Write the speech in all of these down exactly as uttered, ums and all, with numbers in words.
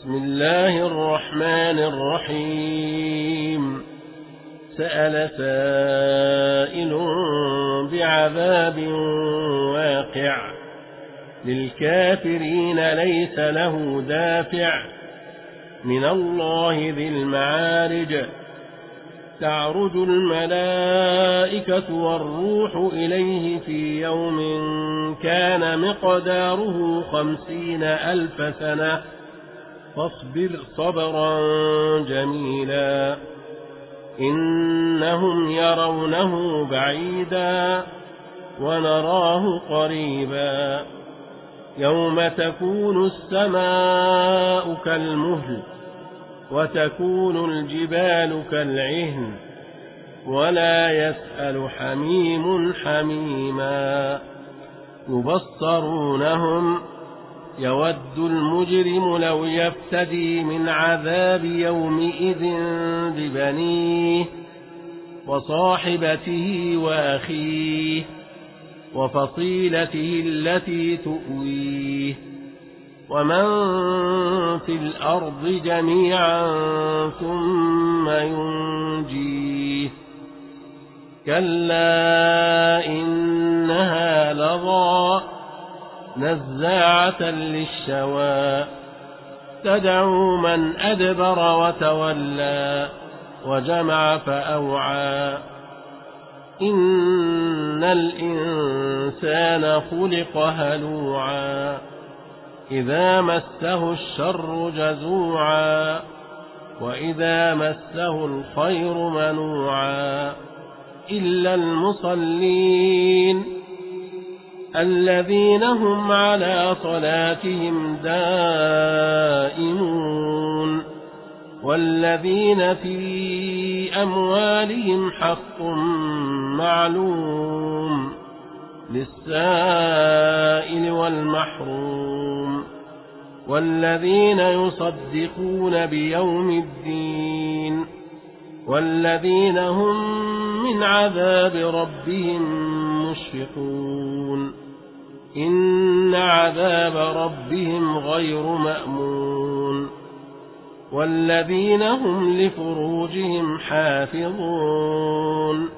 بسم الله الرحمن الرحيم سأل سائل بعذاب واقع للكافرين ليس له دافع من الله ذي المعارج تعرج الملائكة والروح إليه في يوم كان مقداره خمسين ألف سنة فاصبر صبرا جميلا إنهم يرونه بعيدا ونراه قريبا يوم تكون السماء كالمهل وتكون الجبال كالعهن ولا يسأل حميم حميما يبصرونهم يود المجرم لو يفتدي من عذاب يومئذ ببنيه وصاحبته وأخيه وفصيلته التي تؤويه ومن في الأرض جميعا ثم ينجيه كلا إنها لظى نزاعة للشوى تدعو من أدبر وتولى وجمع فأوعى إن الإنسان خلق هلوعا إذا مسه الشر جزوعا وإذا مسه الخير منوعا إلا المصلين الذين هم على صلاتهم دائمون والذين في أموالهم حق معلوم للسائل والمحروم والذين يصدقون بيوم الدين والذين هم من عذاب ربهم مشفقون إن عذاب ربهم غير مأمون والذين هم لفروجهم حافظون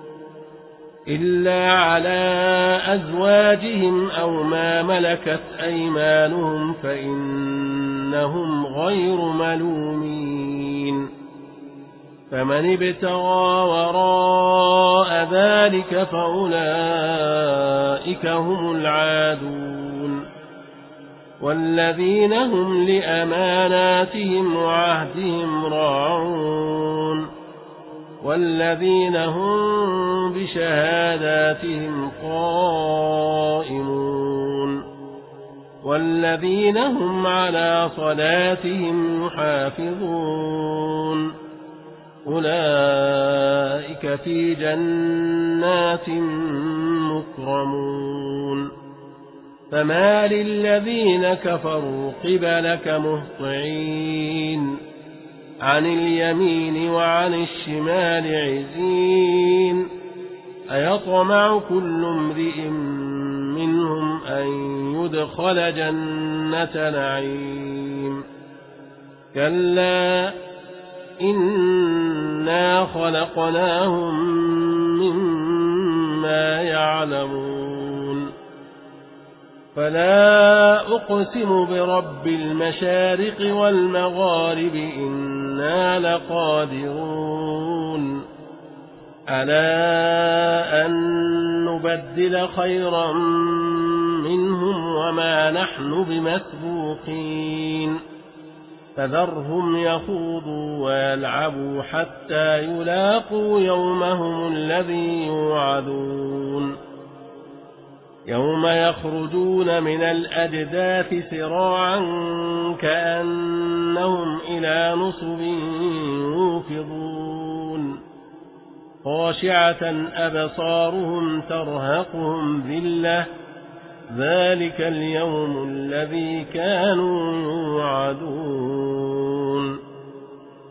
إلا على أزواجهم أو ما ملكت أيمانهم فإنهم غير ملومين فمن ابتغى وراء ذلك فأولئك هم العادون والذين هم لأماناتهم وعهدهم راعون والذين هم بشهاداتهم قائمون والذين هم على صلاتهم يحافظون أولئك في جنات مكرمون فما للذين كفروا قبلك مهطعين عن اليمين وعن الشمال عزين أيطمع كل امرئ منهم أن يدخل جنة نعيم كلا إنا خلقناهم مما يعلمون فلا أقسم برب المشارق والمغارب إنا لقادرون ألا أن نبدل خيرا منهم وما نحن بمسبوقين فذرهم يخوضوا ويلعبوا حتى يلاقوا يومهم الذي يوعدون يوم يخرجون من الأجداث سراعا كأنهم إلى نصب يوفضون خاشعة أبصارهم ترهقهم ذلة ذلك اليوم الذي كانوا يوعدون